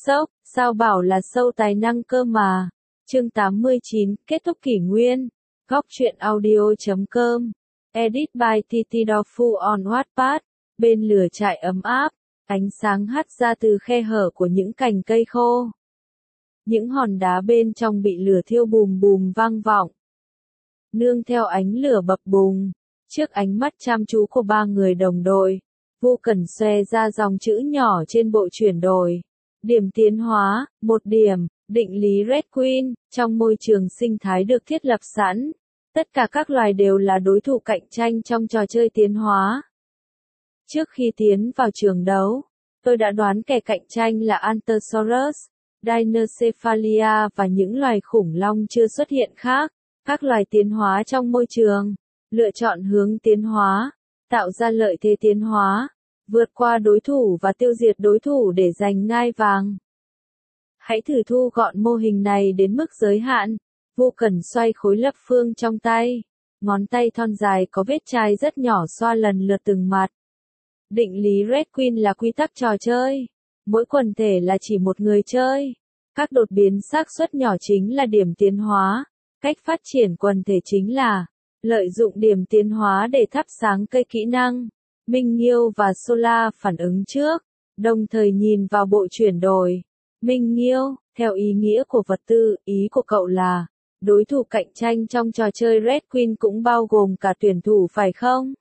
Sốc, sao bảo là sâu tài năng cơ mà. Chương 89, kết thúc kỷ nguyên. Góc truyện audio.com. Edit by TT Dofu on Wattpad. Bên lửa trại ấm áp, ánh sáng hắt ra từ khe hở của những cành cây khô. Những hòn đá bên trong bị lửa thiêu bùm bùm vang vọng. Nương theo ánh lửa bập bùng, trước ánh mắt chăm chú của ba người đồng đội, Vô Cẩn xòe ra dòng chữ nhỏ trên bộ chuyển đổi. Điểm tiến hóa, 1 điểm, định lý Red Queen, trong môi trường sinh thái được thiết lập sẵn. Tất cả các loài đều là đối thủ cạnh tranh trong trò chơi tiến hóa. Trước khi tiến vào trường đấu, tôi đã đoán kẻ cạnh tranh là Ankylosaurus, Dinocephalia và những loài khủng long chưa xuất hiện khác. Các loài tiến hóa trong môi trường, lựa chọn hướng tiến hóa, tạo ra lợi thế tiến hóa, vượt qua đối thủ và tiêu diệt đối thủ để giành ngai vàng. Hãy thử thu gọn mô hình này đến mức giới hạn. Vô Cẩn xoay khối lập phương trong tay. Ngón tay thon dài có vết chai rất nhỏ xoa lần lượt từng mặt. Định lý Red Queen là quy tắc trò chơi. Mỗi quần thể là chỉ một người chơi. Các đột biến xác suất nhỏ chính là điểm tiến hóa. Cách phát triển quần thể chính là lợi dụng điểm tiến hóa để thắp sáng cây kỹ năng. Minh Nghiêu và Sola phản ứng trước, đồng thời nhìn vào bộ chuyển đổi. Minh Nghiêu, theo ý nghĩa của vật tư, ý của cậu là đối thủ cạnh tranh trong trò chơi Red Queen cũng bao gồm cả tuyển thủ phải không?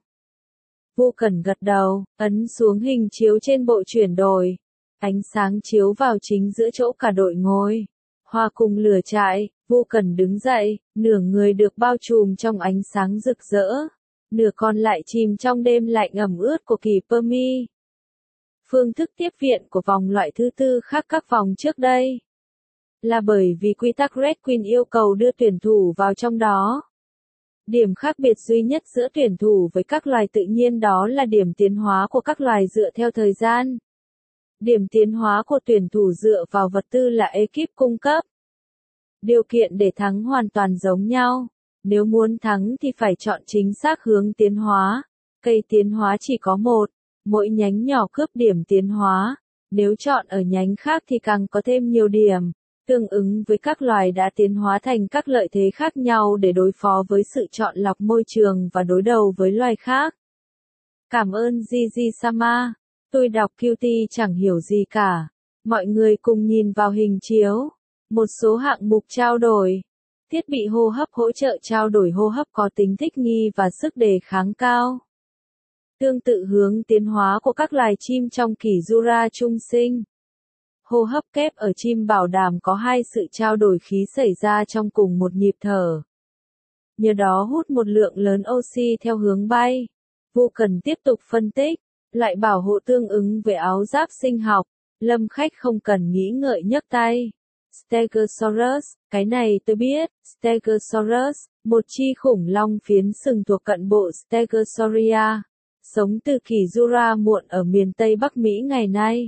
Vô Cẩn gật đầu, ấn xuống hình chiếu trên bộ chuyển đổi. Ánh sáng chiếu vào chính giữa chỗ cả đội ngồi. Hòa cùng lửa trại, Vô Cẩn đứng dậy, nửa người được bao trùm trong ánh sáng rực rỡ. Nửa còn lại chìm trong đêm lạnh ẩm ướt của kỳ Permi. Phương thức tiếp viện của vòng loại thứ tư khác các vòng trước đây. Là bởi vì quy tắc Red Queen yêu cầu đưa tuyển thủ vào trong đó. Điểm khác biệt duy nhất giữa tuyển thủ với các loài tự nhiên đó là điểm tiến hóa của các loài dựa theo thời gian. Điểm tiến hóa của tuyển thủ dựa vào vật tư là ekip cung cấp. Điều kiện để thắng hoàn toàn giống nhau. Nếu muốn thắng thì phải chọn chính xác hướng tiến hóa. Cây tiến hóa chỉ có một, mỗi nhánh nhỏ cướp điểm tiến hóa. Nếu chọn ở nhánh khác thì càng có thêm nhiều điểm, tương ứng với các loài đã tiến hóa thành các lợi thế khác nhau để đối phó với sự chọn lọc môi trường và đối đầu với loài khác. Cảm ơn Gigi-sama. Tôi đọc QT chẳng hiểu gì cả. Mọi người cùng nhìn vào hình chiếu. Một số hạng mục trao đổi. Thiết bị hô hấp hỗ trợ trao đổi hô hấp có tính thích nghi và sức đề kháng cao. Tương tự hướng tiến hóa của các loài chim trong kỷ Jura trung sinh. Hô hấp kép ở chim bảo đảm có hai sự trao đổi khí xảy ra trong cùng một nhịp thở. Nhờ đó hút một lượng lớn oxy theo hướng bay. Vô Cần tiếp tục phân tích, loại bảo hộ tương ứng với áo giáp sinh học. Lâm khách không cần nghĩ ngợi nhấc tay. Stegosaurus, cái này tôi biết. Stegosaurus, một chi khủng long phiến sừng thuộc cận bộ Stegosauria, sống từ kỷ Jura muộn ở miền Tây Bắc Mỹ ngày nay.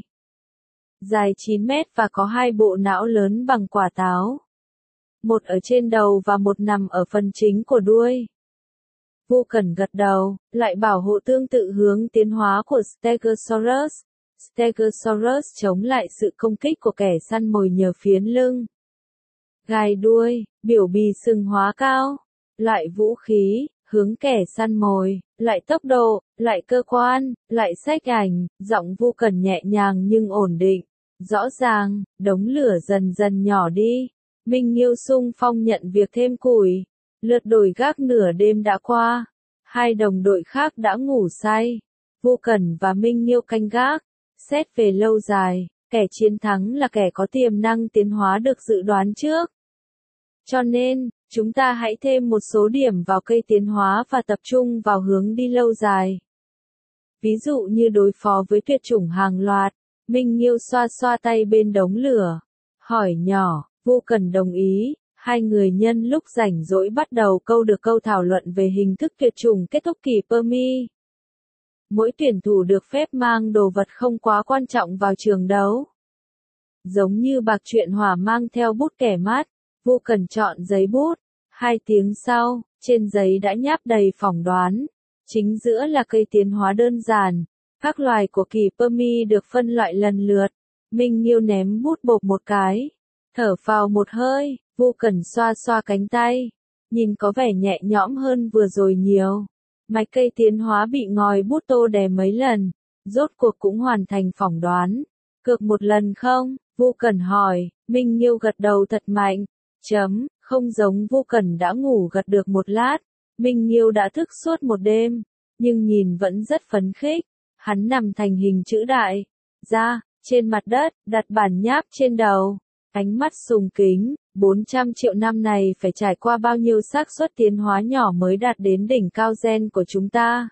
Dài 9 mét và có hai bộ não lớn bằng quả táo. Một ở trên đầu và một nằm ở phần chính của đuôi. Vô Cần gật đầu, loại bảo hộ tương tự hướng tiến hóa của Stegosaurus. Stegosaurus chống lại sự công kích của kẻ săn mồi nhờ phiến lưng. Gai đuôi, biểu bì sừng hóa cao. Loại vũ khí, hướng kẻ săn mồi, loại tốc độ, loại cơ quan, loại sách ảnh, giọng Vô Cần nhẹ nhàng nhưng ổn định. Rõ ràng, đống lửa dần dần nhỏ đi. Minh Nghiêu xung phong nhận việc thêm củi. Lượt đổi gác nửa đêm đã qua. Hai đồng đội khác đã ngủ say. Vô Cần và Minh Nghiêu canh gác. Xét về lâu dài, kẻ chiến thắng là kẻ có tiềm năng tiến hóa được dự đoán trước. Cho nên, chúng ta hãy thêm một số điểm vào cây tiến hóa và tập trung vào hướng đi lâu dài. Ví dụ như đối phó với tuyệt chủng hàng loạt. Minh Nghiêu xoa xoa tay bên đống lửa. Hỏi nhỏ, Vô Cần đồng ý. Hai người nhân lúc rảnh rỗi bắt đầu câu thảo luận về hình thức tuyệt chủng kết thúc kỳ Permi. Mỗi tuyển thủ được phép mang đồ vật không quá quan trọng vào trường đấu. Giống như bạc truyện hỏa mang theo bút kẻ mát, Vô Cần chọn giấy bút. 2 tiếng sau, trên giấy đã nháp đầy phỏng đoán. Chính giữa là cây tiến hóa đơn giản. Các loài của kỳ Permi được phân loại lần lượt. Minh Nghiêu ném bút bộp một cái, thở phào một hơi, Vu Cẩn xoa xoa cánh tay, nhìn có vẻ nhẹ nhõm hơn vừa rồi nhiều. Mạch cây tiến hóa bị ngòi bút tô đè mấy lần, rốt cuộc cũng hoàn thành phỏng đoán. Cược một lần không? Vu Cẩn hỏi, Minh Nghiêu gật đầu thật mạnh. Không giống Vu Cẩn đã ngủ gật được một lát, Minh Nghiêu đã thức suốt một đêm, nhưng nhìn vẫn rất phấn khích. Hắn nằm thành hình chữ đại, ra, trên mặt đất, đặt bản nháp trên đầu, ánh mắt sùng kính, 400 triệu năm này phải trải qua bao nhiêu xác suất tiến hóa nhỏ mới đạt đến đỉnh cao gen của chúng ta.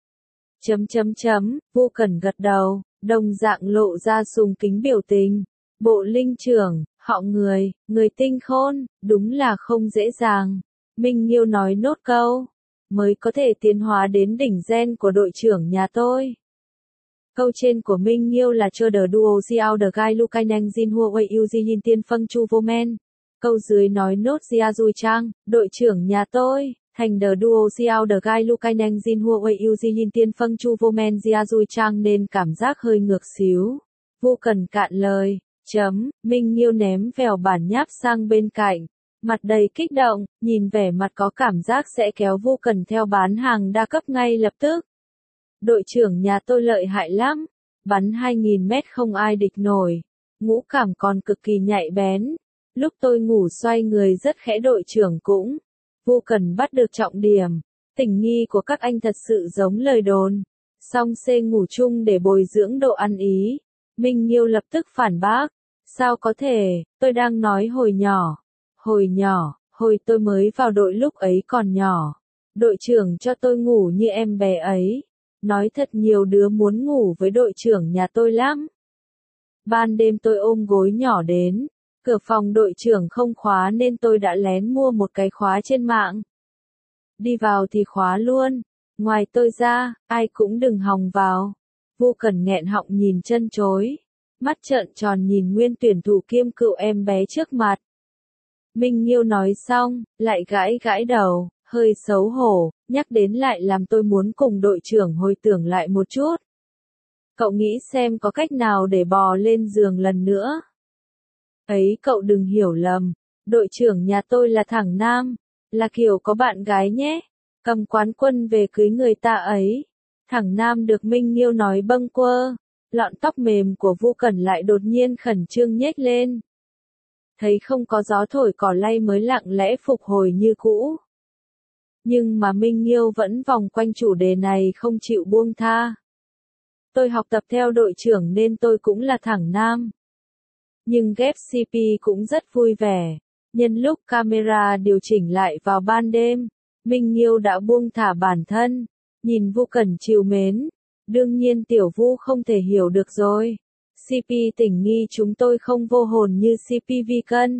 Vu Cẩn gật đầu, đồng dạng lộ ra sùng kính biểu tình. Bộ linh trưởng, họ người tinh khôn, đúng là không dễ dàng. Minh Nghiêu nói nốt câu, mới có thể tiến hóa đến đỉnh gen của đội trưởng nhà tôi. Câu trên của Minh Nghiêu là cho the duo xiao the gai lu kai neng jin hua wei yu ji yin tiên phân chu vô men. Câu dưới nói nốt Jia Dui Trang, đội trưởng nhà tôi, thành the duo xiao the gai lu kai neng jin hua wei yu ji yin tiên phân chu vô men Jia Dui Trang nên cảm giác hơi ngược xíu. Vu Cẩn cạn lời. Minh Nghiêu ném vèo bản nháp sang bên cạnh, mặt đầy kích động, nhìn vẻ mặt có cảm giác sẽ kéo Vu Cẩn theo bán hàng đa cấp ngay lập tức. Đội trưởng nhà tôi lợi hại lắm, bắn 2000 mét không ai địch nổi, ngũ cảm còn cực kỳ nhạy bén. Lúc tôi ngủ xoay người rất khẽ đội trưởng cũng. Vu Cẩn bắt được trọng điểm, tình nghi của các anh thật sự giống lời đồn. Song C ngủ chung để bồi dưỡng độ ăn ý. Minh Nghiêu lập tức phản bác. Sao có thể, tôi đang nói hồi nhỏ, hồi tôi mới vào đội lúc ấy còn nhỏ. Đội trưởng cho tôi ngủ như em bé ấy. Nói thật nhiều đứa muốn ngủ với đội trưởng nhà tôi lắm. Ban đêm tôi ôm gối nhỏ đến, cửa phòng đội trưởng không khóa nên tôi đã lén mua một cái khóa trên mạng. Đi vào thì khóa luôn, ngoài tôi ra, ai cũng đừng hòng vào. Vu Cẩn nghẹn họng nhìn chân chối, mắt trợn tròn nhìn nguyên tuyển thủ kiêm cựu em bé trước mặt. Minh Nghiêu nói xong, lại gãi đầu, hơi xấu hổ, nhắc đến lại làm tôi muốn cùng đội trưởng hồi tưởng lại một chút. Cậu nghĩ xem có cách nào để bò lên giường lần nữa. Ấy cậu đừng hiểu lầm, đội trưởng nhà tôi là thằng nam, là kiểu có bạn gái nhé, cầm quán quân về cưới người ta ấy. Thằng nam được Minh Nghiêu nói bâng quơ, lọn tóc mềm của Vu Cẩn lại đột nhiên khẩn trương nhếch lên. Thấy không có gió thổi cỏ lay mới lặng lẽ phục hồi như cũ. Nhưng mà Minh Nghiêu vẫn vòng quanh chủ đề này không chịu buông tha. Tôi học tập theo đội trưởng nên tôi cũng là thằng nam. Nhưng ghép CP cũng rất vui vẻ. Nhân lúc camera điều chỉnh lại vào ban đêm, Minh Nghiêu đã buông thả bản thân, nhìn Vu Cẩn trìu mến. Đương nhiên tiểu Vu không thể hiểu được rồi. CP tình nghi chúng tôi không vô hồn như CP vi cân.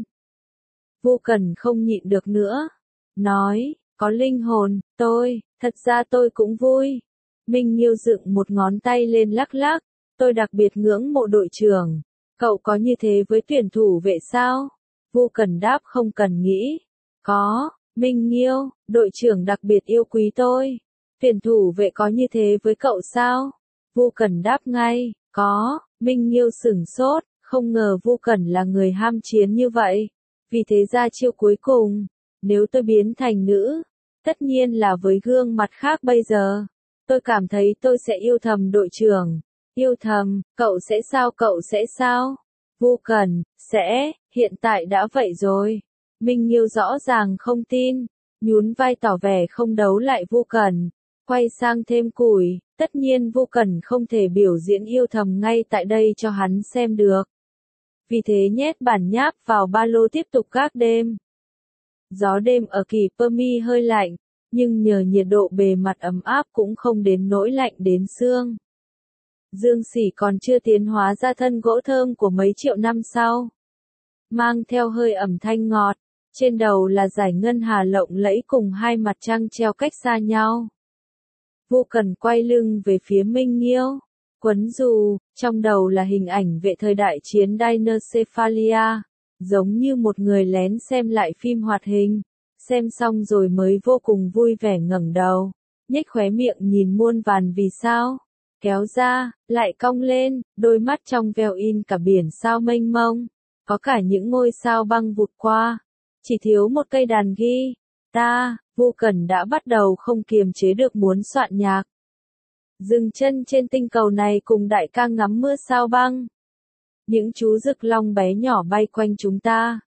Vu Cẩn không nhịn được nữa. Nói, có linh hồn, thật ra tôi cũng vui. Minh Nghiêu dựng một ngón tay lên lắc lắc. Tôi đặc biệt ngưỡng mộ đội trưởng. Cậu có như thế với tuyển thủ vệ sao? Vu Cẩn đáp không cần nghĩ. Có, Minh Nghiêu, đội trưởng đặc biệt yêu quý tôi. Tuyển thủ vệ có như thế với cậu sao? Vu Cẩn đáp ngay, có. Minh Nghiêu sửng sốt, không ngờ Vu Cẩn là người ham chiến như vậy. Vì thế ra chiêu cuối cùng, nếu tôi biến thành nữ, tất nhiên là với gương mặt khác bây giờ. Tôi cảm thấy tôi sẽ yêu thầm đội trưởng. Yêu thầm, cậu sẽ sao? Vu Cẩn, sẽ, hiện tại đã vậy rồi. Minh Nghiêu rõ ràng không tin, nhún vai tỏ vẻ không đấu lại Vu Cẩn. Quay sang thêm củi, tất nhiên Vu Cẩn không thể biểu diễn yêu thầm ngay tại đây cho hắn xem được. Vì thế nhét bản nháp vào ba lô tiếp tục gác đêm. Gió đêm ở kỳ Permi hơi lạnh, nhưng nhờ nhiệt độ bề mặt ấm áp cũng không đến nỗi lạnh đến xương. Dương Sỉ còn chưa tiến hóa ra thân gỗ thơm của mấy triệu năm sau. Mang theo hơi ẩm thanh ngọt, trên đầu là dải ngân hà lộng lẫy cùng hai mặt trăng treo cách xa nhau. Vu Cẩn quay lưng về phía Minh Nghiêu, quấn dù, trong đầu là hình ảnh vệ thời đại chiến Dinocephalia, giống như một người lén xem lại phim hoạt hình, xem xong rồi mới vô cùng vui vẻ ngẩng đầu, nhếch khóe miệng nhìn muôn vàn vì sao. kéo ra, lại cong lên, đôi mắt trong veo in cả biển sao mênh mông. Có cả những ngôi sao băng vụt qua. Chỉ thiếu một cây đàn guitar, Vu Cẩn đã bắt đầu không kiềm chế được muốn soạn nhạc. Dừng chân trên tinh cầu này cùng đại ca ngắm mưa sao băng. Những chú rực long bé nhỏ bay quanh chúng ta.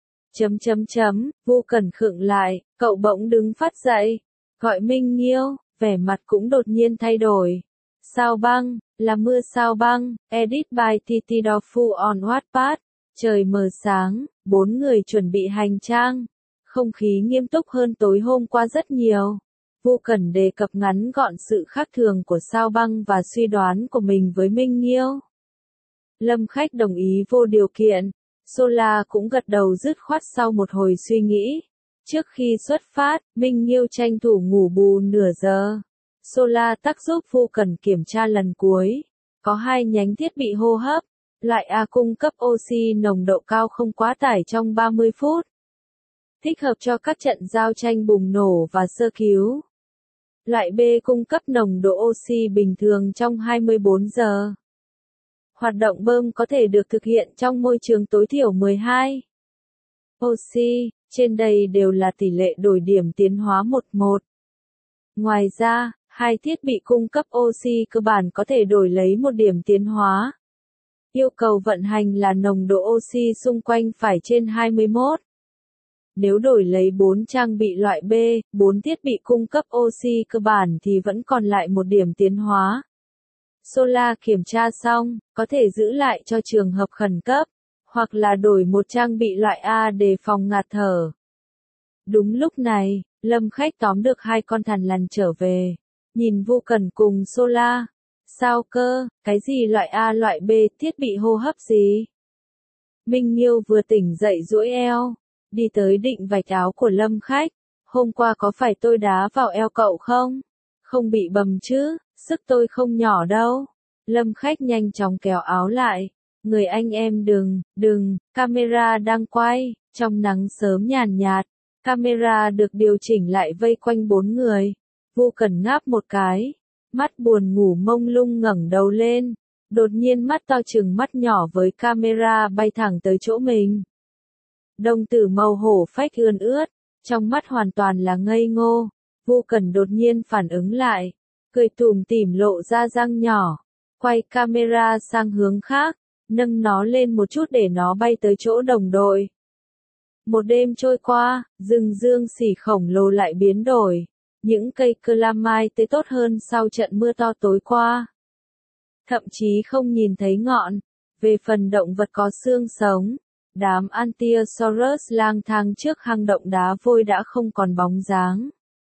Vu Cẩn khựng lại, cậu bỗng đứng phát dậy. Gọi Minh Nghiêu, vẻ mặt cũng đột nhiên thay đổi. Sao băng, là mưa sao băng, edit by TT Dofu on Wattpad. Trời mờ sáng, 4 người chuẩn bị hành trang. Không khí nghiêm túc hơn tối hôm qua rất nhiều. Vu Cẩn đề cập ngắn gọn sự khác thường của sao băng và suy đoán của mình với Minh Nghiêu. Lâm Khách đồng ý vô điều kiện. Sola cũng gật đầu dứt khoát sau một hồi suy nghĩ. Trước khi xuất phát, Minh Nghiêu tranh thủ ngủ bù nửa giờ. Sola tắc giúp Vu Cẩn kiểm tra lần cuối. Có 2 nhánh thiết bị hô hấp. Loại A cung cấp oxy nồng độ cao không quá tải trong 30 phút. Thích hợp cho các trận giao tranh bùng nổ và sơ cứu. Loại B cung cấp nồng độ oxy bình thường trong 24 giờ. Hoạt động bơm có thể được thực hiện trong môi trường tối thiểu 12. Oxy, trên đây đều là tỷ lệ đổi điểm tiến hóa 11. Ngoài ra, 2 thiết bị cung cấp oxy cơ bản có thể đổi lấy 1 điểm tiến hóa. Yêu cầu vận hành là nồng độ oxy xung quanh phải trên 21. Nếu đổi lấy 4 trang bị loại B, 4 thiết bị cung cấp oxy cơ bản thì vẫn còn lại 1 điểm tiến hóa. Sola kiểm tra xong, có thể giữ lại cho trường hợp khẩn cấp, hoặc là đổi một trang bị loại A để phòng ngạt thở. Đúng lúc này, Lâm Khách tóm được 2 con thằn lằn trở về. Nhìn Vu Cẩn cùng Sola. Sao cơ, cái gì loại A loại B, thiết bị hô hấp gì? Minh Nghiêu vừa tỉnh dậy duỗi eo, đi tới định vạch áo của Lâm Khách. Hôm qua có phải tôi đá vào eo cậu không? Không bị bầm chứ, sức tôi không nhỏ đâu. Lâm Khách nhanh chóng kéo áo lại. Người anh em đừng, camera đang quay, trong nắng sớm nhàn nhạt. Camera được điều chỉnh lại vây quanh 4 người. Vu Cẩn ngáp một cái. Mắt buồn ngủ mông lung ngẩng đầu lên. Đột nhiên mắt to chừng mắt nhỏ với camera bay thẳng tới chỗ mình. Đồng tử màu hổ phách ươn ướt. Trong mắt hoàn toàn là ngây ngô. Vu Cẩn đột nhiên phản ứng lại. Cười tủm tỉm lộ ra răng nhỏ. Quay camera sang hướng khác. Nâng nó lên một chút để nó bay tới chỗ đồng đội. Một đêm trôi qua, rừng dương xỉ khổng lồ lại biến đổi. Những cây calamine tươi tốt hơn sau trận mưa to tối qua. Thậm chí không nhìn thấy ngọn. Về phần động vật có xương sống, đám Ankylosaurus lang thang trước hang động đá vôi đã không còn bóng dáng.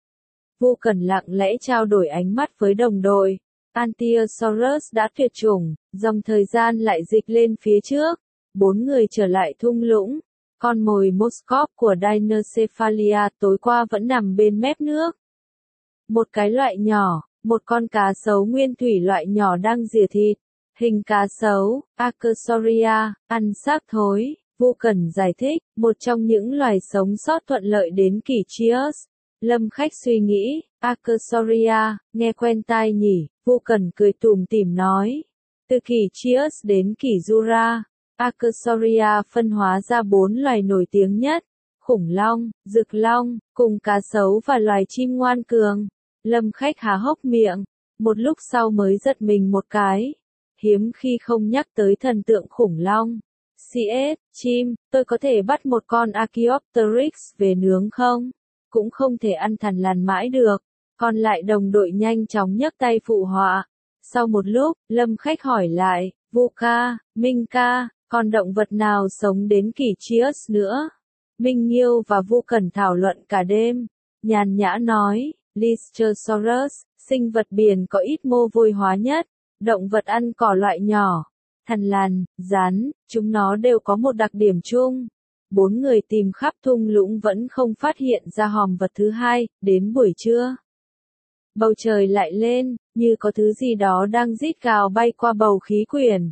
Vu Cẩn lặng lẽ trao đổi ánh mắt với đồng đội. Ankylosaurus đã tuyệt chủng, dòng thời gian lại dịch lên phía trước. 4 người trở lại thung lũng. Con mồi Moskov của Dinocephalia tối qua vẫn nằm bên mép nước. Một cái loại nhỏ, một con cá sấu nguyên thủy loại nhỏ đang rỉa thịt. Hình cá sấu, Archosaurus, ăn xác thối. Vu Cẩn giải thích, một trong những loài sống sót thuận lợi đến kỷ Trias. Lâm Khách suy nghĩ, Archosaurus, nghe quen tai nhỉ, Vu Cẩn cười tủm tỉm nói. Từ kỷ Trias đến kỷ Jura, Archosaurus phân hóa ra 4 loài nổi tiếng nhất. Khủng long, rực long, cùng cá sấu và loài chim ngoan cường. Lâm Khách há hốc miệng, một lúc sau mới giật mình một cái. Hiếm khi không nhắc tới thần tượng khủng long. CS, chim, tôi có thể bắt một con Archaeopteryx về nướng không? Cũng không thể ăn thằn lằn mãi được. Còn lại đồng đội nhanh chóng nhấc tay phụ họa. Sau một lúc, Lâm Khách hỏi lại, Vu ca, Minh ca, còn động vật nào sống đến kỷ Trias nữa? Minh Nghiêu và Vu Cẩn thảo luận cả đêm. Nhàn nhã nói, Listersaurus, sinh vật biển có ít mô vôi hóa nhất, động vật ăn cỏ loại nhỏ, thằn lằn, rắn, chúng nó đều có một đặc điểm chung. 4 người tìm khắp thung lũng vẫn không phát hiện ra hòm vật thứ hai, đến buổi trưa. Bầu trời lại lên, như có thứ gì đó đang rít gào bay qua bầu khí quyển.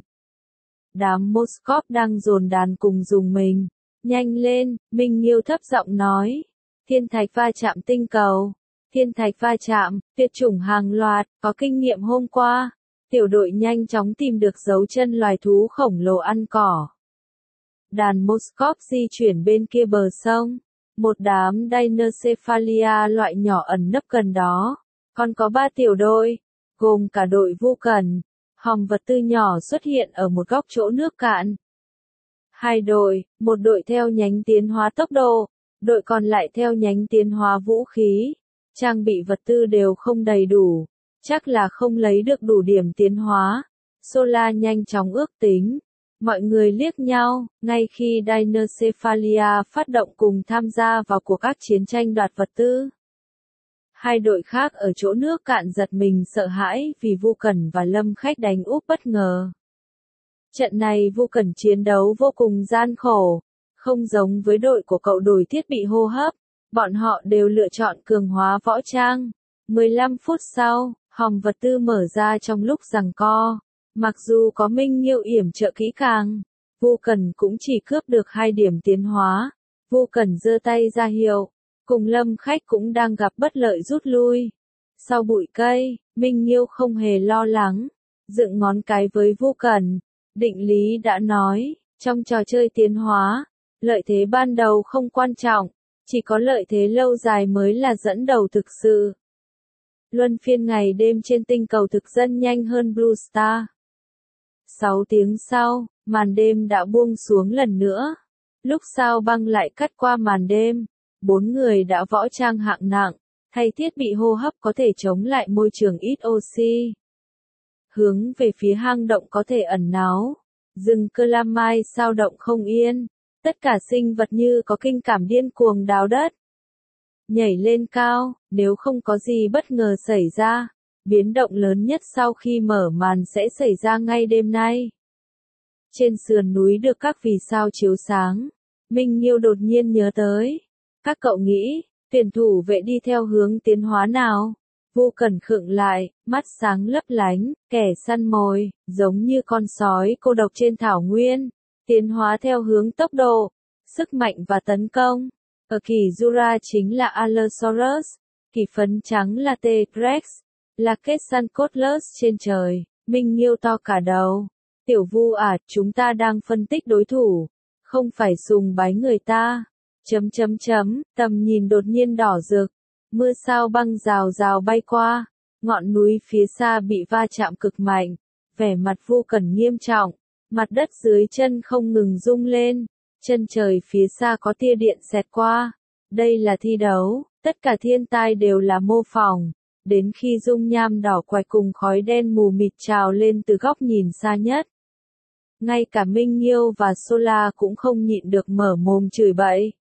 Đám Moskov đang dồn đàn cùng dùng mình. Nhanh lên, Minh Nghiêu thấp giọng nói. Thiên thạch va chạm tinh cầu. Thiên thạch va chạm, tuyệt chủng hàng loạt, có kinh nghiệm hôm qua. Tiểu đội nhanh chóng tìm được dấu chân loài thú khổng lồ ăn cỏ. Đàn Moskov di chuyển bên kia bờ sông. Một đám Dinocephalia loại nhỏ ẩn nấp gần đó. Còn có 3 tiểu đội, gồm cả đội Vu Cần, hòm vật tư nhỏ xuất hiện ở một góc chỗ nước cạn. 2 đội, một đội theo nhánh tiến hóa tốc độ, đội còn lại theo nhánh tiến hóa vũ khí. Trang bị vật tư đều không đầy đủ, chắc là không lấy được đủ điểm tiến hóa. Sola nhanh chóng ước tính. Mọi người liếc nhau, ngay khi Dinocephalia phát động cùng tham gia vào cuộc các chiến tranh đoạt vật tư. 2 đội khác ở chỗ nước cạn giật mình sợ hãi vì Vu Cẩn và Lâm Khách đánh úp bất ngờ. Trận này Vu Cẩn chiến đấu vô cùng gian khổ, không giống với đội của cậu đổi thiết bị hô hấp, bọn họ đều lựa chọn cường hóa võ trang. 15 phút sau, hòm vật tư mở ra trong lúc giằng co. Mặc dù có Minh Nghiêu yểm trợ kỹ càng, Vu Cẩn cũng chỉ cướp được 2 điểm tiến hóa. Vu Cẩn giơ tay ra hiệu, cùng Lâm Khách cũng đang gặp bất lợi rút lui. Sau bụi cây, Minh Nghiêu không hề lo lắng, dựng ngón cái với Vu Cẩn. Định lý đã nói, trong trò chơi tiến hóa, lợi thế ban đầu không quan trọng, chỉ có lợi thế lâu dài mới là dẫn đầu thực sự. Luân phiên ngày đêm trên tinh cầu thực dân nhanh hơn Blue Star. 6 tiếng sau, màn đêm đã buông xuống lần nữa. Lúc sao băng lại cắt qua màn đêm, 4 người đã võ trang hạng nặng, thay thiết bị hô hấp có thể chống lại môi trường ít oxy. Hướng về phía hang động có thể ẩn náu, rừng Calamai sao động không yên, tất cả sinh vật như có kinh cảm điên cuồng đào đất. Nhảy lên cao, nếu không có gì bất ngờ xảy ra, biến động lớn nhất sau khi mở màn sẽ xảy ra ngay đêm nay. Trên sườn núi được các vì sao chiếu sáng, Minh Nghiêu đột nhiên nhớ tới. Các cậu nghĩ, tuyển thủ vệ đi theo hướng tiến hóa nào? Vu Cẩn khựng lại, mắt sáng lấp lánh, kẻ săn mồi, giống như con sói cô độc trên thảo nguyên. Tiến hóa theo hướng tốc độ, sức mạnh và tấn công. Ở kỳ Jura chính là Allosaurus, kỳ phấn trắng là T-Rex, là Quetzalcoatlus trên trời, Minh Nghiêu to cả đầu. Tiểu Vu à, chúng ta đang phân tích đối thủ, không phải sùng bái người ta. Tầm nhìn đột nhiên đỏ rực, mưa sao băng rào rào bay qua, ngọn núi phía xa bị va chạm cực mạnh, vẻ mặt Vu Cẩn nghiêm trọng, mặt đất dưới chân không ngừng rung lên, chân trời phía xa có tia điện xẹt qua. Đây là thi đấu, tất cả thiên tai đều là mô phỏng, đến khi dung nham đỏ quạch cùng khói đen mù mịt trào lên từ góc nhìn xa nhất. Ngay cả Minh Nghiêu và Sola cũng không nhịn được mở mồm chửi bậy.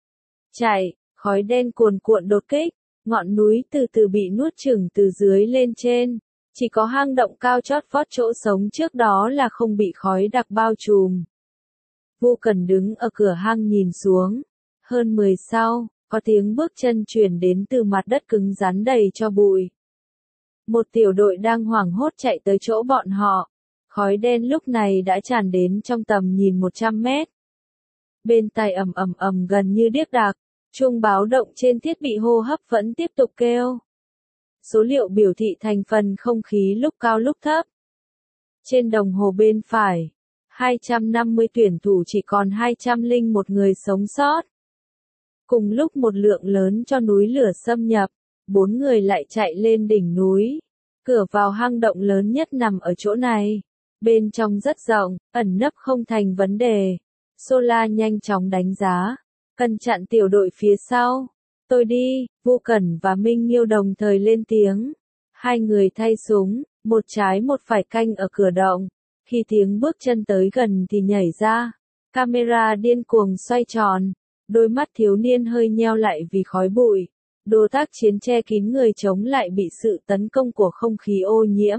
Chạy, khói đen cuồn cuộn đột kích, ngọn núi từ từ bị nuốt chửng từ dưới lên trên, chỉ có hang động cao chót vót chỗ sống trước đó là không bị khói đặc bao trùm. Vu Cẩn đứng ở cửa hang nhìn xuống, hơn 10 sau, có tiếng bước chân truyền đến từ mặt đất cứng rắn đầy cho bụi. Một tiểu đội đang hoảng hốt chạy tới chỗ bọn họ, khói đen lúc này đã tràn đến trong tầm nhìn 100 mét. Bên tai ầm ầm ầm gần như điếc đạc, chuông báo động trên thiết bị hô hấp vẫn tiếp tục kêu. Số liệu biểu thị thành phần không khí lúc cao lúc thấp. Trên đồng hồ bên phải, 250 tuyển thủ chỉ còn 201 người sống sót. Cùng lúc một lượng lớn cho núi lửa xâm nhập, 4 người lại chạy lên đỉnh núi. Cửa vào hang động lớn nhất nằm ở chỗ này. Bên trong rất rộng, ẩn nấp không thành vấn đề. Sola nhanh chóng đánh giá, cần chặn tiểu đội phía sau. Tôi đi, Vu Cẩn và Minh Nghiêu đồng thời lên tiếng. 2 người thay súng, một trái một phải canh ở cửa động. Khi tiếng bước chân tới gần thì nhảy ra. Camera điên cuồng xoay tròn. Đôi mắt thiếu niên hơi nheo lại vì khói bụi. Đồ tác chiến che kín người chống lại bị sự tấn công của không khí ô nhiễm.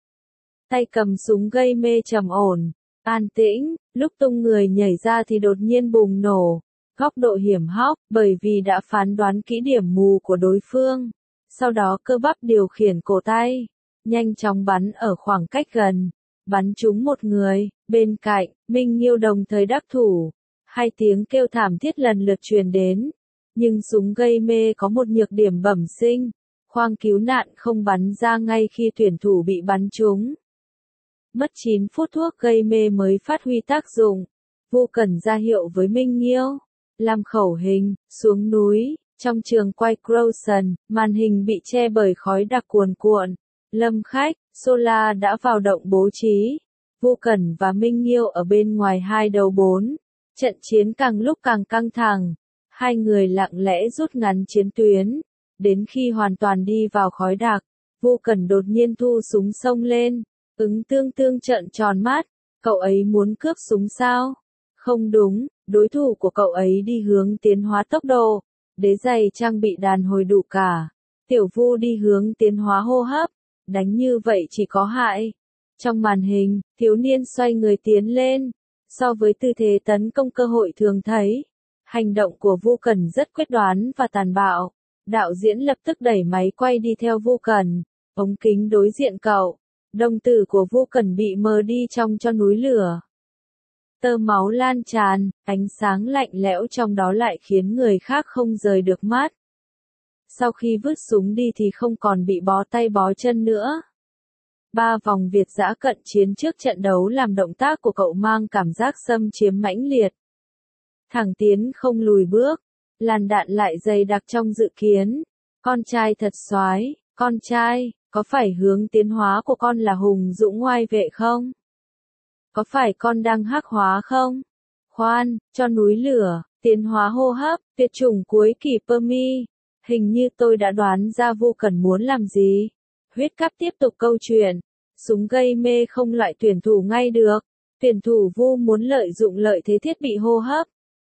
Tay cầm súng gây mê trầm ổn. An tĩnh, lúc tung người nhảy ra thì đột nhiên bùng nổ. Góc độ hiểm hóc, bởi vì đã phán đoán kỹ điểm mù của đối phương. Sau đó cơ bắp điều khiển cổ tay. Nhanh chóng bắn ở khoảng cách gần. Bắn trúng một người, bên cạnh, Minh Nghiêu đồng thời đắc thủ. 2 tiếng kêu thảm thiết lần lượt truyền đến. Nhưng súng gây mê có một nhược điểm bẩm sinh. Khoang cứu nạn không bắn ra ngay khi tuyển thủ bị bắn trúng. Mất 9 phút thuốc gây mê mới phát huy tác dụng. Vu Cẩn ra hiệu với Minh Nghiêu. Làm khẩu hình, xuống núi. Trong trường quay Crowson, màn hình bị che bởi khói đặc cuồn cuộn. Lâm khách, Sola đã vào động bố trí. Vu Cẩn và Minh Nghiêu ở bên ngoài hai đầu bốn. Trận chiến càng lúc càng căng thẳng. Hai người lặng lẽ rút ngắn chiến tuyến. Đến khi hoàn toàn đi vào khói đặc, Vu Cẩn đột nhiên thu súng xông lên. Ứng Tương Tương trợn tròn mắt. Cậu ấy muốn cướp súng sao? Không đúng, đối thủ của cậu ấy đi hướng tiến hóa tốc độ. Đế giày trang bị đàn hồi đủ cả. Tiểu Vu đi hướng tiến hóa hô hấp. Đánh như vậy chỉ có hại. Trong màn hình, thiếu niên xoay người tiến lên. So với tư thế tấn công cơ hội thường thấy, hành động của Vu Cẩn rất quyết đoán và tàn bạo. Đạo diễn lập tức đẩy máy quay đi theo Vu Cẩn. Ống kính đối diện cậu. Đồng tử của Vu Cẩn bị mờ đi trong cho núi lửa. Tơ máu lan tràn, ánh sáng lạnh lẽo trong đó lại khiến người khác không rời được mắt. Sau khi vứt súng đi thì không còn bị bó tay bó chân nữa. 3 vòng Việt dã cận chiến trước trận đấu làm động tác của cậu mang cảm giác xâm chiếm mãnh liệt. Thẳng tiến không lùi bước, làn đạn lại dày đặc trong dự kiến. Con trai thật soái, con trai, có phải hướng tiến hóa của con là hùng dũng ngoai vệ không? Có phải con đang hắc hóa không? Khoan, cho núi lửa, tiến hóa hô hấp, tuyệt chủng cuối kỳ Permi. Hình như tôi đã đoán ra Vu Cẩn muốn làm gì. Huyết Cáp tiếp tục câu chuyện. Súng gây mê không loại tuyển thủ ngay được. Tuyển thủ Vu muốn lợi dụng lợi thế thiết bị hô hấp.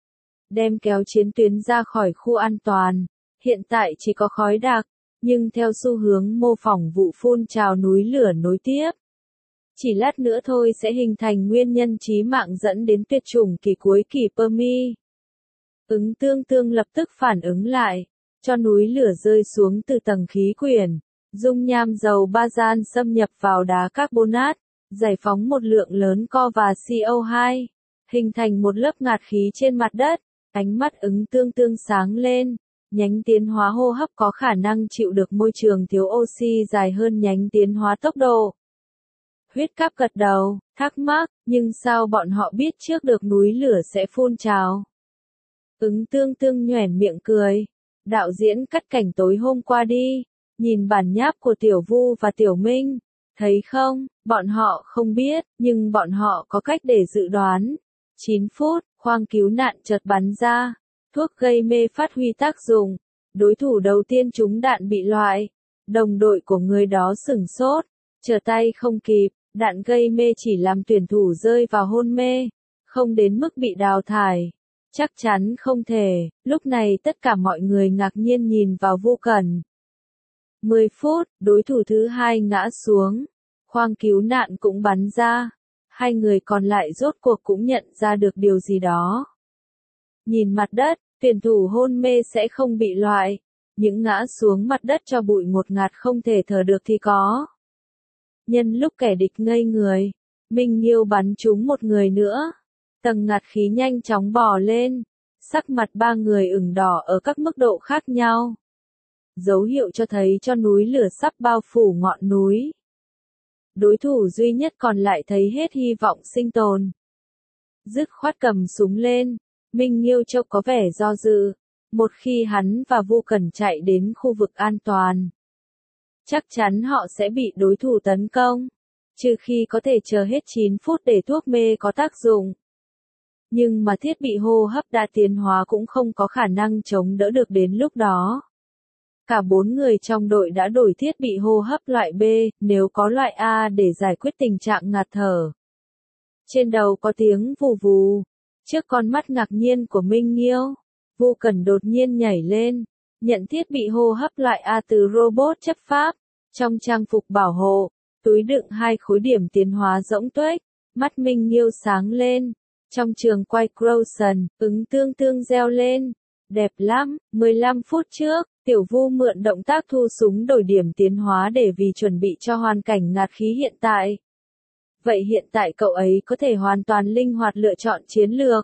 Đem kéo chiến tuyến ra khỏi khu an toàn. Hiện tại chỉ có khói đặc, nhưng theo xu hướng mô phỏng vụ phun trào núi lửa nối tiếp. Chỉ lát nữa thôi sẽ hình thành nguyên nhân chí mạng dẫn đến tuyệt chủng kỳ cuối kỳ Permi. Ứng Tương Tương lập tức phản ứng lại. Cho núi lửa rơi xuống từ tầng khí quyển. Dung nham dầu bazan xâm nhập vào đá carbonat, giải phóng một lượng lớn co và CO2, hình thành một lớp ngạt khí trên mặt đất. Ánh mắt Ứng Tương Tương sáng lên. Nhánh tiến hóa hô hấp có khả năng chịu được môi trường thiếu oxy dài hơn nhánh tiến hóa tốc độ. Huyết Cáp gật đầu, thắc mắc, nhưng sao bọn họ biết trước được núi lửa sẽ phun trào? Ứng Tương Tương nhoẻn miệng cười. Đạo diễn cắt cảnh tối hôm qua đi. Nhìn bản nháp của Tiểu Vu và Tiểu Minh. Thấy không, bọn họ không biết, nhưng bọn họ có cách để dự đoán. 9 phút, khoang cứu nạn chợt bắn ra. Thuốc gây mê phát huy tác dụng. Đối thủ đầu tiên trúng đạn bị loại. Đồng đội của người đó sửng sốt. Trở tay không kịp, đạn gây mê chỉ làm tuyển thủ rơi vào hôn mê. Không đến mức bị đào thải. Chắc chắn không thể. Lúc này tất cả mọi người ngạc nhiên nhìn vào Vu Cẩn. 10 phút, đối thủ thứ hai ngã xuống. Khoang cứu nạn cũng bắn ra. Hai người còn lại rốt cuộc cũng nhận ra được điều gì đó. Nhìn mặt đất, tuyển thủ hôn mê sẽ không bị loại. Những ngã xuống mặt đất cho bụi ngột ngạt không thể thở được thì có. Nhân lúc kẻ địch ngây người, Minh Nghiêu bắn trúng một người nữa. Tầng ngạt khí nhanh chóng bò lên. Sắc mặt ba người ửng đỏ ở các mức độ khác nhau. Dấu hiệu cho thấy cho núi lửa sắp bao phủ ngọn núi. Đối thủ duy nhất còn lại thấy hết hy vọng sinh tồn. Dứt khoát cầm súng lên. Minh Nghiêu Châu có vẻ do dự. Một khi hắn và Vu Cẩn chạy đến khu vực an toàn, chắc chắn họ sẽ bị đối thủ tấn công. Trừ khi có thể chờ hết 9 phút để thuốc mê có tác dụng. Nhưng mà thiết bị hô hấp đã tiến hóa cũng không có khả năng chống đỡ được đến lúc đó. Cả 4 người trong đội đã đổi thiết bị hô hấp loại B, nếu có loại A để giải quyết tình trạng ngạt thở. Trên đầu có tiếng vù vù. Trước con mắt ngạc nhiên của Minh Nghiêu, Vu Cẩn đột nhiên nhảy lên, nhận thiết bị hô hấp loại A từ robot chấp pháp. Trong trang phục bảo hộ, túi đựng 2 khối điểm tiến hóa rỗng tuếch, mắt Minh Nghiêu sáng lên. Trong trường quay Crowson, Ứng Tương Tương reo lên. Đẹp lắm, 15 phút trước, Tiểu Vu mượn động tác thu súng đổi điểm tiến hóa để vì chuẩn bị cho hoàn cảnh ngạt khí hiện tại. Vậy hiện tại cậu ấy có thể hoàn toàn linh hoạt lựa chọn chiến lược.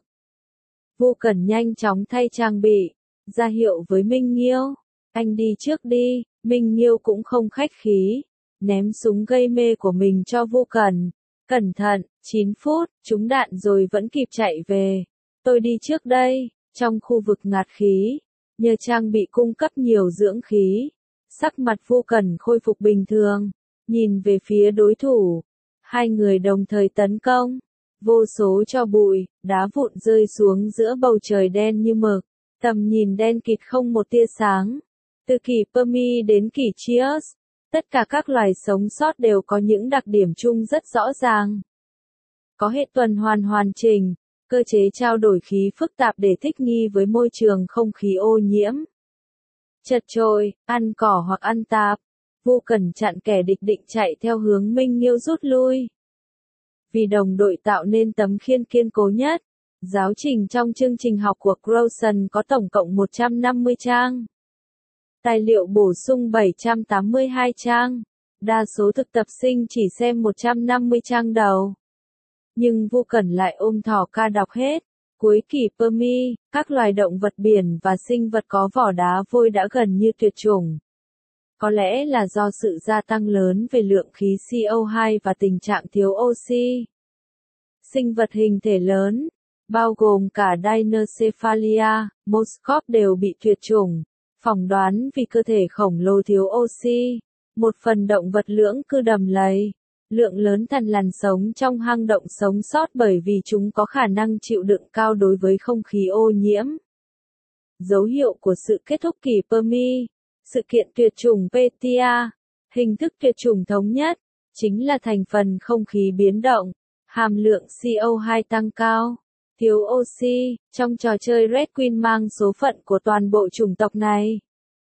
Vu Cẩn nhanh chóng thay trang bị, ra hiệu với Minh Nghiêu. Anh đi trước đi, Minh Nghiêu cũng không khách khí. Ném súng gây mê của mình cho Vu Cẩn. Cẩn thận, 9 phút, trúng đạn rồi vẫn kịp chạy về. Tôi đi trước đây, trong khu vực ngạt khí, nhờ trang bị cung cấp nhiều dưỡng khí. Sắc mặt Vu Cẩn khôi phục bình thường, nhìn về phía đối thủ. Hai người đồng thời tấn công. Vô số tro bụi, đá vụn rơi xuống giữa bầu trời đen như mực. Tầm nhìn đen kịt không một tia sáng. Từ kỷ Permi đến kỷ Trias, tất cả các loài sống sót đều có những đặc điểm chung rất rõ ràng. Có hệ tuần hoàn hoàn chỉnh, cơ chế trao đổi khí phức tạp để thích nghi với môi trường không khí ô nhiễm. Chật chội, ăn cỏ hoặc ăn tạp, Vu Cẩn chặn kẻ địch định chạy theo hướng Minh Nghiêu rút lui. Vì đồng đội tạo nên tấm khiên kiên cố nhất, giáo trình trong chương trình học của Crowson có tổng cộng 150 trang. Tài liệu bổ sung 782 trang. Đa số thực tập sinh chỉ xem 150 trang đầu. Nhưng Vu Cẩn lại ôm thỏ ca đọc hết. Cuối kỷ Permi, các loài động vật biển và sinh vật có vỏ đá vôi đã gần như tuyệt chủng. Có lẽ là do sự gia tăng lớn về lượng khí CO2 và tình trạng thiếu oxy. Sinh vật hình thể lớn, bao gồm cả Dinocephalia, Moskov đều bị tuyệt chủng. Phỏng đoán vì cơ thể khổng lồ thiếu oxy. Một phần động vật lưỡng cư đầm lầy. Lượng lớn thằn lằn sống trong hang động sống sót bởi vì chúng có khả năng chịu đựng cao đối với không khí ô nhiễm. Dấu hiệu của sự kết thúc kỷ Permi. Sự kiện tuyệt chủng Petia. Hình thức tuyệt chủng thống nhất, chính là thành phần không khí biến động, hàm lượng CO2 tăng cao, thiếu oxy. Trong trò chơi Red Queen mang số phận của toàn bộ chủng tộc này.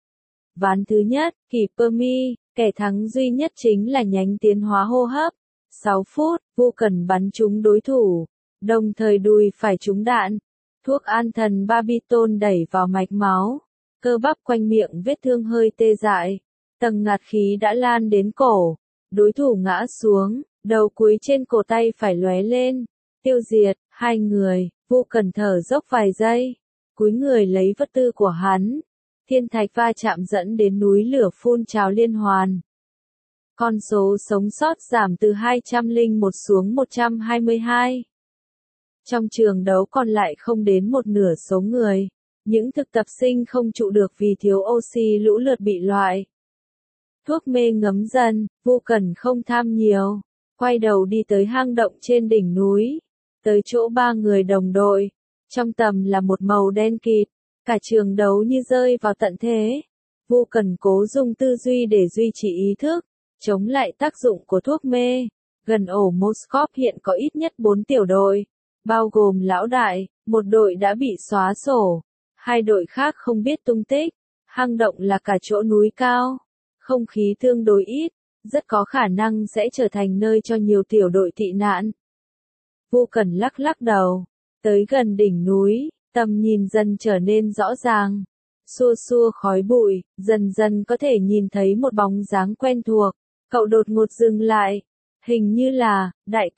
Ván thứ nhất, kỷ Permi, kẻ thắng duy nhất chính là nhánh tiến hóa hô hấp. 6 phút, Vu Cẩn bắn trúng đối thủ, đồng thời đùi phải trúng đạn. Thuốc an thần Barbiton đẩy vào mạch máu. Cơ bắp quanh miệng vết thương hơi tê dại. Tầng ngạt khí đã lan đến cổ. Đối thủ ngã xuống, đầu cúi trên cổ tay phải lóe lên. Tiêu diệt, hai người, Vu Cẩn thở dốc vài giây. Cúi người lấy vật tư của hắn. Thiên thạch va chạm dẫn đến núi lửa phun trào liên hoàn. Con số sống sót giảm từ 201 xuống 122. Trong trường đấu còn lại không đến một nửa số người. Những thực tập sinh không trụ được vì thiếu oxy lũ lượt bị loại. Thuốc mê ngấm dần, Vu Cẩn không tham nhiều. Quay đầu đi tới hang động trên đỉnh núi. Tới chỗ ba người đồng đội. Trong tầm là một màu đen kịt. Cả trường đấu như rơi vào tận thế. Vu Cẩn cố dùng tư duy để duy trì ý thức. Chống lại tác dụng của thuốc mê. Gần ổ Moskov hiện có ít nhất 4 tiểu đội. Bao gồm lão đại, một đội đã bị xóa sổ. Hai đội khác không biết tung tích. Hang động là cả chỗ núi cao. Không khí tương đối ít. Rất có khả năng sẽ trở thành nơi cho nhiều tiểu đội tị nạn. Vu Cẩn lắc lắc đầu. Tới gần đỉnh núi, tầm nhìn dần trở nên rõ ràng. Xua xua khói bụi, dần dần có thể nhìn thấy một bóng dáng quen thuộc. Cậu đột ngột dừng lại. Hình như là,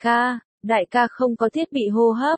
đại ca không có thiết bị hô hấp.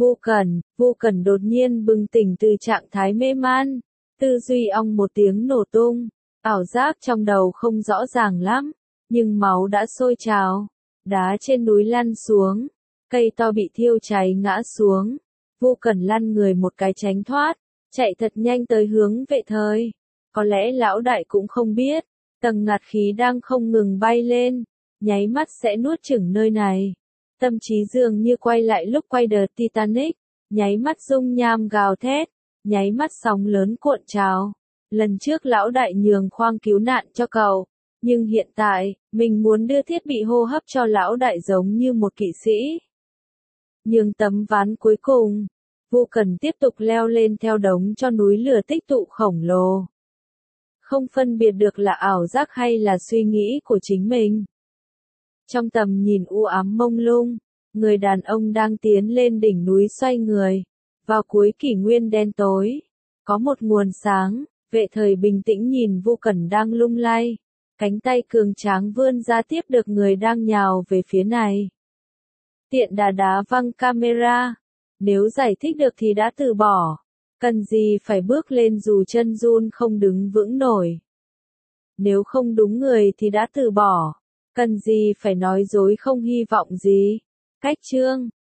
Vu Cẩn đột nhiên bừng tỉnh từ trạng thái mê man. Tư duy ong một tiếng nổ tung. Ảo giác trong đầu không rõ ràng lắm. Nhưng máu đã sôi trào. Đá trên núi lăn xuống. Cây to bị thiêu cháy ngã xuống. Vu Cẩn lăn người một cái tránh thoát. Chạy thật nhanh tới hướng vệ thời. Có lẽ lão đại cũng không biết. Tầng ngạt khí đang không ngừng bay lên. Nháy mắt sẽ nuốt chửng nơi này. Tâm trí dường như quay lại lúc quay The Titanic. Nháy mắt dung nham gào thét. Nháy mắt sóng lớn cuộn trào. Lần trước lão đại nhường khoang cứu nạn cho cậu. Nhưng hiện tại, mình muốn đưa thiết bị hô hấp cho lão đại giống như một kỵ sĩ. Nhường tấm ván cuối cùng. Vu Cẩn tiếp tục leo lên theo đống cho núi lửa tích tụ khổng lồ. Không phân biệt được là ảo giác hay là suy nghĩ của chính mình. Trong tầm nhìn u ám mông lung, người đàn ông đang tiến lên đỉnh núi xoay người. Vào cuối kỷ nguyên đen tối, có một nguồn sáng, vệ thời bình tĩnh nhìn Vu Cẩn đang lung lay. Cánh tay cường tráng vươn ra tiếp được người đang nhào về phía này. Tiện đá văng camera. Nếu giải thích được thì đã từ bỏ. Cần gì phải bước lên dù chân run không đứng vững nổi. Nếu không đúng người thì đã từ bỏ. Cần gì phải nói dối không hy vọng gì. Cách chương